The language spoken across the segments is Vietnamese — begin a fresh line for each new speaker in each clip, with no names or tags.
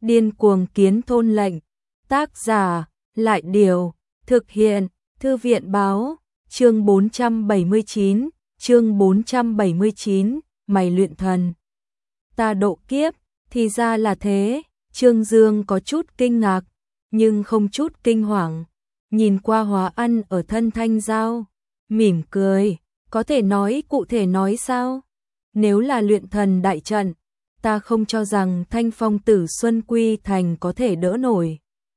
Điên cuồng kiến thôn lệnh. Tác giả, Lại Điều. Thực hiện, Thư viện Báo. Chương 479, chương 479, mày luyện thần. Ta độ kiếp, thì ra là thế. Trương Dương có chút kinh ngạc, nhưng không chút kinh hoàng. Nhìn qua Hóa Ăn ở thân Thanh Giao, mỉm cười, có thể nói cụ thể nói sao? Nếu là luyện thần đại trận, ta không cho rằng Thanh Phong tử Xuân Quy Thành có thể đỡ nổi.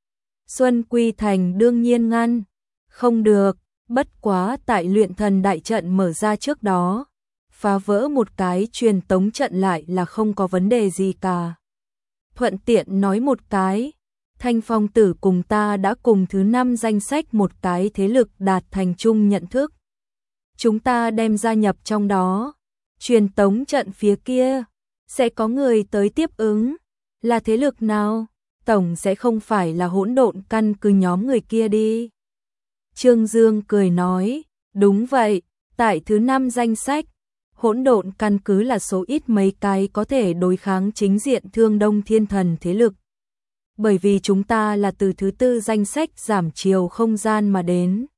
Xuân Quy Thành đương nhiên ngăn, không được, bất quá tại luyện thần đại trận mở ra trước đó, phá vỡ một cái truyền tống trận lại là không có vấn đề gì cả. Thuận tiện nói một cái, Thanh Phong tử cùng ta đã cùng thứ 5 danh sách một cái thế lực đạt thành chung nhận thức. Chúng ta đem gia nhập trong đó, truyền tống trận phía kia, sẽ có người tới tiếp ứng, là thế lực nào? Tổng sẽ không phải là Hỗn Độn căn cứ nhóm người kia đi. Trương Dương cười nói, đúng vậy, tại thứ 5 danh sách, Hỗn Độn căn cứ là số ít mấy cái có thể đối kháng chính diện Thương Đông Thiên Thần thế lực. Bởi vì chúng ta là từ thứ 4 danh sách giảm chiều không gian mà đến.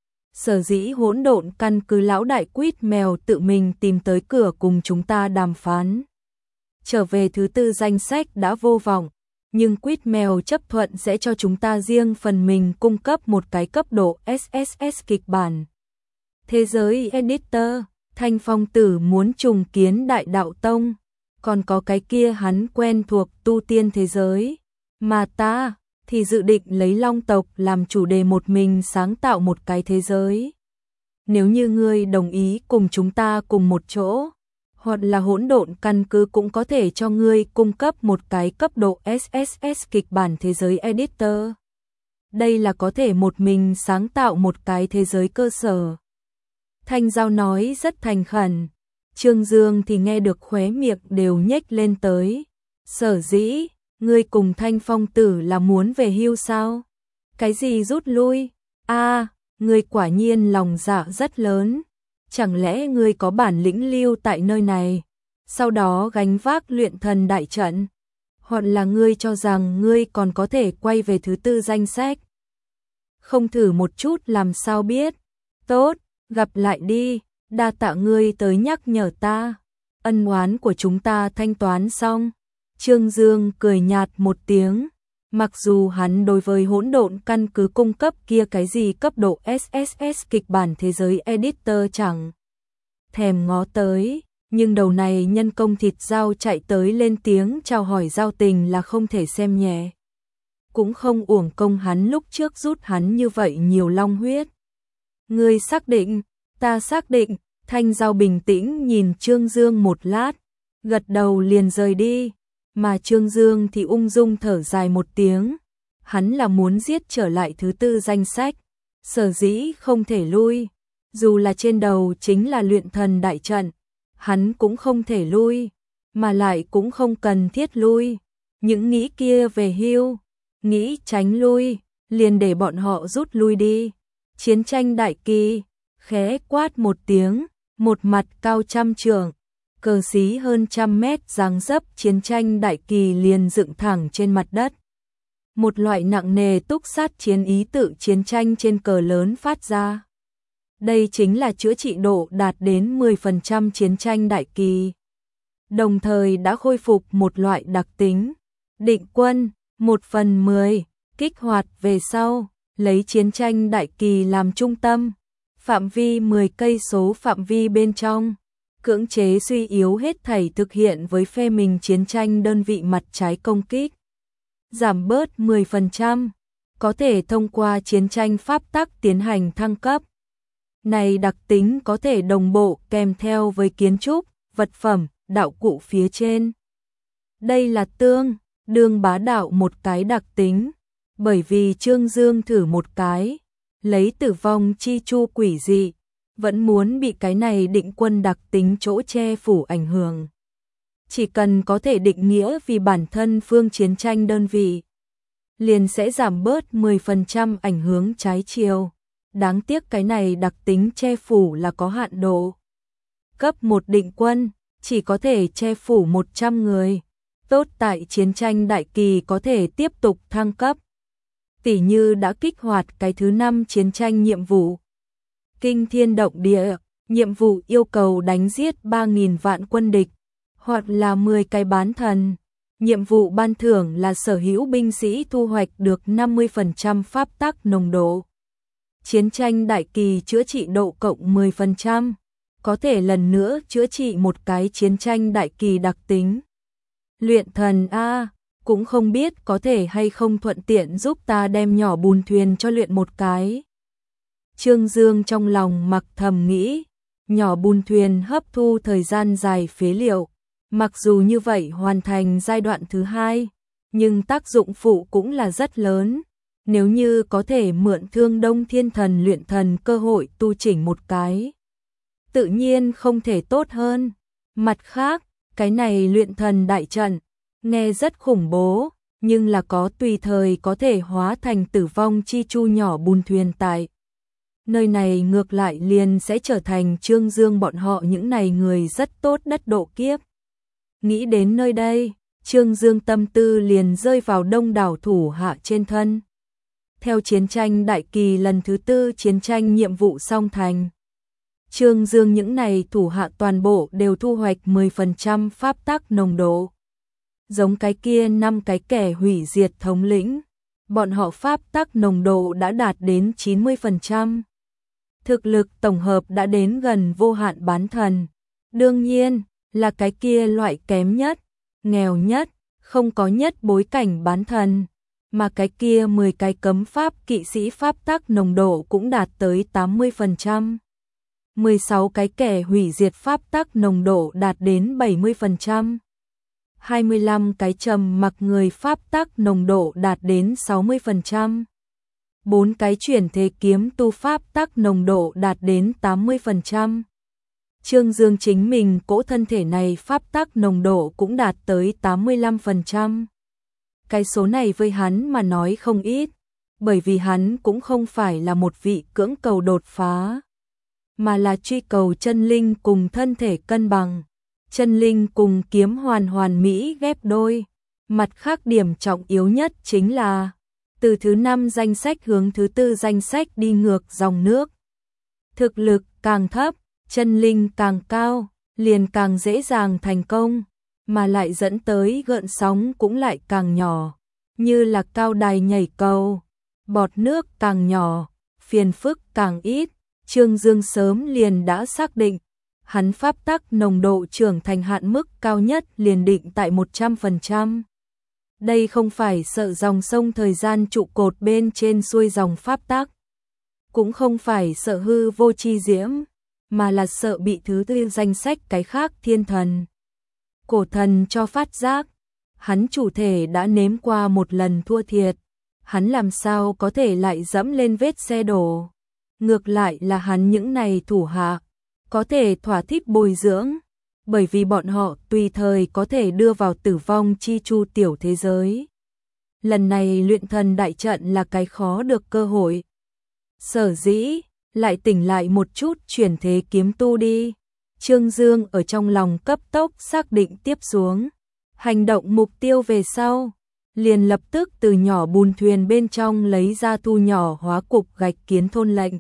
Sở dĩ Hỗn Độn căn cứ lão đại quýt mèo tự mình tìm tới cửa cùng chúng ta đàm phán. Trở về thứ 4 danh sách đã vô vọng, nhưng quýt mèo chấp thuận sẽ cho chúng ta riêng phần mình cung cấp một cái cấp độ SSS kịch bản. Thế giới editor, Thanh Phong tử muốn trùng kiến Đại Đạo Tông, còn có cái kia hắn quen thuộc tu tiên thế giới, mà ta thì dự định lấy Long tộc làm chủ đề một mình sáng tạo một cái thế giới. Nếu như ngươi đồng ý cùng chúng ta cùng một chỗ, hoặc là Hỗn Độn căn cứ cũng có thể cho ngươi cung cấp một cái cấp độ SSS kịch bản thế giới editor. Đây là có thể một mình sáng tạo một cái thế giới cơ sở. Thanh Giao nói rất thành khẩn, Trương Dương thì nghe được khóe miệng đều nhếch lên tới. Sở dĩ, ngươi cùng Thanh Phong tử là muốn về hưu sao? Cái gì rút lui? Ngươi quả nhiên lòng dạ rất lớn. Chẳng lẽ ngươi có bản lĩnh lưu tại nơi này, sau đó gánh vác luyện thần đại trận? Hoặc là ngươi cho rằng ngươi còn có thể quay về thứ 4 danh sách? Không thử một chút làm sao biết? Tốt, gặp lại đi, đa tạ ngươi tới nhắc nhở ta. Ân oán của chúng ta thanh toán xong. Trương Dương cười nhạt một tiếng. Mặc dù hắn đối với Hỗn Độn căn cứ cung cấp kia cái gì cấp độ SSS kịch bản thế giới editor chẳng thèm ngó tới, nhưng đầu này nhân công thịt dao chạy tới lên tiếng chào hỏi giao tình là không thể xem nhẹ. Cũng không uổng công hắn lúc trước rút hắn như vậy nhiều long huyết. Ngươi xác định, ta xác định. Thanh Giao bình tĩnh nhìn Trương Dương một lát, gật đầu liền rời đi. Mà Trương Dương thì ung dung thở dài một tiếng, hắn là muốn giết trở lại thứ 4 danh sách, sở dĩ không thể lui, dù là trên đầu chính là luyện thần đại trận, hắn cũng không thể lui, mà lại cũng không cần thiết lui, những nghĩ kia về hưu, nghĩ tránh lui, liền để bọn họ rút lui đi. Chiến tranh đại kỳ, khẽ quát một tiếng, một mặt cao 100 trượng. Cờ xí hơn 100 mét dáng dấp chiến tranh đại kỳ liền dựng thẳng trên mặt đất. Một loại nặng nề túc sát chiến ý tự chiến tranh trên cờ lớn phát ra. Đây chính là chữa trị độ đạt đến 10% chiến tranh đại kỳ. Đồng thời đã khôi phục một loại đặc tính. Định quân, 1/10, kích hoạt về sau, lấy chiến tranh đại kỳ làm trung tâm. Phạm vi 10 cây số phạm vi bên trong. Cưỡng chế suy yếu hết thảy thực hiện với phe mình chiến tranh đơn vị mặt trái công kích. Giảm bớt 10%, có thể thông qua chiến tranh pháp tắc tiến hành thăng cấp. Này đặc tính có thể đồng bộ kèm theo với kiến trúc, vật phẩm, đạo cụ phía trên. Đây là tương đương bá đạo một cái đặc tính, bởi vì Trương Dương thử một cái, lấy tử vong chi chu quỷ dị. Vẫn muốn bị cái này định quân đặc tính chỗ che phủ ảnh hưởng. Chỉ cần có thể định nghĩa vì bản thân phương chiến tranh đơn vị, liền sẽ giảm bớt 10% ảnh hưởng trái chiều. Đáng tiếc cái này đặc tính che phủ là có hạn độ. Cấp 1 định quân, chỉ có thể che phủ 100 người. tốt tại chiến tranh đại kỳ có thể tiếp tục thăng cấp. Tỉ như đã kích hoạt cái thứ 5 chiến tranh nhiệm vụ. Kinh thiên động địa, nhiệm vụ yêu cầu đánh giết 3.000 vạn quân địch, hoặc là 10 cái bán thần. Nhiệm vụ ban thưởng là sở hữu binh sĩ thu hoạch được 50% pháp tắc nồng độ. Chiến tranh đại kỳ chữa trị độ cộng 10%, có thể lần nữa chữa trị một cái chiến tranh đại kỳ đặc tính. Luyện thần A, cũng không biết có thể hay không thuận tiện giúp ta đem nhỏ bùn thuyền cho luyện một cái. Trương Dương trong lòng mặc thầm nghĩ, nhỏ bùn thuyền hấp thu thời gian dài phế liệu, mặc dù như vậy hoàn thành giai đoạn thứ 2, nhưng tác dụng phụ cũng là rất lớn. Nếu như có thể mượn Thương Đông Thiên Thần luyện thần cơ hội tu chỉnh một cái, tự nhiên không thể tốt hơn. Mặt khác, cái này luyện thần đại trận, nghe rất khủng bố, nhưng là có tùy thời có thể hóa thành tử vong chi chu nhỏ bùn thuyền tại. Nơi này ngược lại liền sẽ trở thành Trương Dương bọn họ những này người rất tốt đất độ kiếp. Nghĩ đến nơi đây, Trương Dương tâm tư liền rơi vào đông đảo thủ hạ trên thân. Theo chiến tranh đại kỳ lần thứ 4 chiến tranh nhiệm vụ song thành, Trương Dương những này thủ hạ toàn bộ đều thu hoạch 10% pháp tắc nồng độ. Giống cái kia 5 cái kẻ hủy diệt thống lĩnh, bọn họ pháp tắc nồng độ đã đạt đến 90%. Thực lực tổng hợp đã đến gần vô hạn bán thần. Đương nhiên, là cái kia loại kém nhất, nghèo nhất, không có nhất bối cảnh bán thần. Mà cái kia 10 cái cấm pháp kỵ sĩ pháp tắc nồng độ cũng đạt tới 80%. 16 cái kẻ hủy diệt pháp tắc nồng độ đạt đến 70%. 25 cái trầm mặc người pháp tắc nồng độ đạt đến 60%. 4 cái chuyển thế kiếm tu pháp tắc nồng độ đạt đến 80%. Trương Dương chính mình cỗ thân thể này pháp tắc nồng độ cũng đạt tới 85%. Cái số này với hắn mà nói không ít, bởi vì hắn cũng không phải là một vị cưỡng cầu đột phá, mà là truy cầu chân linh cùng thân thể cân bằng, chân linh cùng kiếm hoàn mỹ ghép đôi. Mặt khác điểm trọng yếu nhất chính là từ thứ 5 danh sách hướng thứ 4 danh sách đi ngược dòng nước. Thực lực càng thấp, chân linh càng cao, liền càng dễ dàng thành công, mà lại dẫn tới gợn sóng cũng lại càng nhỏ, như là cao đài nhảy cầu, bọt nước càng nhỏ, phiền phức càng ít. Trương Dương sớm liền đã xác định, hắn pháp tắc nồng độ trưởng thành hạn mức cao nhất liền định tại 100%. Đây không phải sợ dòng sông thời gian trụ cột bên trên xuôi dòng pháp tắc, cũng không phải sợ hư vô chi diễm, mà là sợ bị thứ 4 danh sách cái khác thiên thần, cổ thần cho phát giác. Hắn chủ thể đã nếm qua một lần thua thiệt, hắn làm sao có thể lại dẫm lên vết xe đổ. Ngược lại là hắn những này thủ hạ, có thể thỏa thích bồi dưỡng, bởi vì bọn họ tùy thời có thể đưa vào tử vong chi chu tiểu thế giới. Lần này luyện thần đại trận là cái khó được cơ hội. Sở dĩ, lại tỉnh lại một chút chuyển thế kiếm tu đi. Trương Dương ở trong lòng cấp tốc xác định tiếp xuống. Hành động mục tiêu về sau, liền lập tức từ nhỏ bùn thuyền bên trong lấy ra thu nhỏ hóa cục gạch kiến thôn lệnh.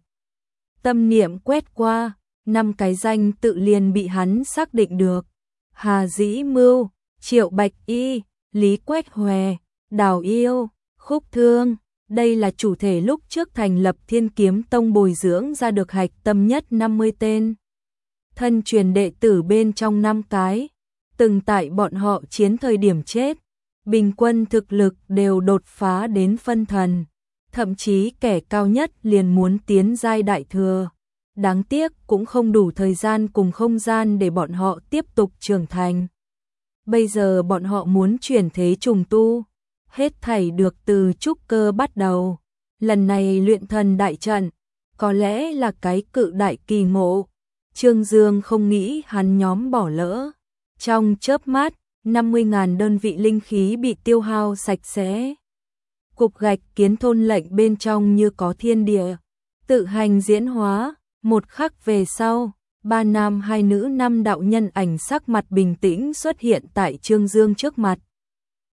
Tâm niệm quét qua, 5 cái danh tự liền bị hắn xác định được. Hà Dĩ Mưu, Triệu Bạch Y, Lý Quét Hòe, Đào Yêu, Khúc Thương. Đây là chủ thể lúc trước thành lập Thiên Kiếm Tông bồi dưỡng ra được hạch tâm nhất 50 tên. Thân truyền đệ tử bên trong 5 cái, từng tại bọn họ chiến thời điểm chết, bình quân thực lực đều đột phá đến phân thần, thậm chí kẻ cao nhất liền muốn tiến giai đại thừa. Đáng tiếc cũng không đủ thời gian cùng không gian để bọn họ tiếp tục trưởng thành. Bây giờ bọn họ muốn chuyển thế trùng tu, hết thảy được từ trúc cơ bắt đầu. Lần này luyện thần đại trận, có lẽ là cái cự đại kỳ ngộ. Trương Dương không nghĩ hắn nhóm bỏ lỡ. Trong chớp mắt, 50.000 đơn vị linh khí bị tiêu hao sạch sẽ. Cục gạch kiến thôn lệnh bên trong như có thiên địa, tự hành diễn hóa. Một khắc về sau, 3 nam 2 nữ 5 đạo nhân ảnh sắc mặt bình tĩnh xuất hiện tại Trương Dương trước mặt.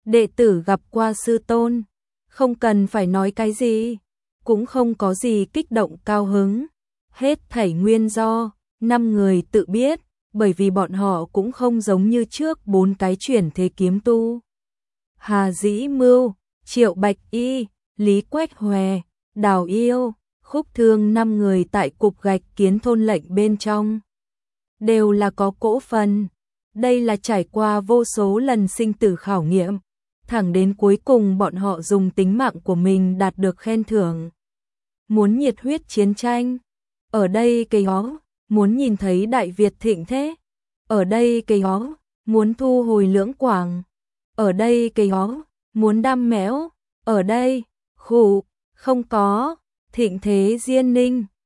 đệ tử gặp qua sư tôn, không cần phải nói cái gì, cũng không có gì kích động cao hứng. Hết thảy nguyên do, 5 người tự biết, bởi vì bọn họ cũng không giống như trước 4 cái chuyển thế kiếm tu. Hà Dĩ Mưu, Triệu Bạch Y, Lý Quách Hòe, Đào Yêu, Khúc Thương 5 người tại cục gạch kiến thôn lệnh bên trong. Đều là có cỗ phần. Đây là trải qua vô số lần sinh tử khảo nghiệm. Thẳng đến cuối cùng bọn họ dùng tính mạng của mình đạt được khen thưởng. Muốn nhiệt huyết chiến tranh. Ở đây cây hó, muốn nhìn thấy Đại Việt thịnh thế. Ở đây cây hó, muốn thu hồi Lưỡng Quảng. Ở đây cây hó, muốn đam mẽo. Ở đây, khủ, không có, thịnh thế Diên Ninh.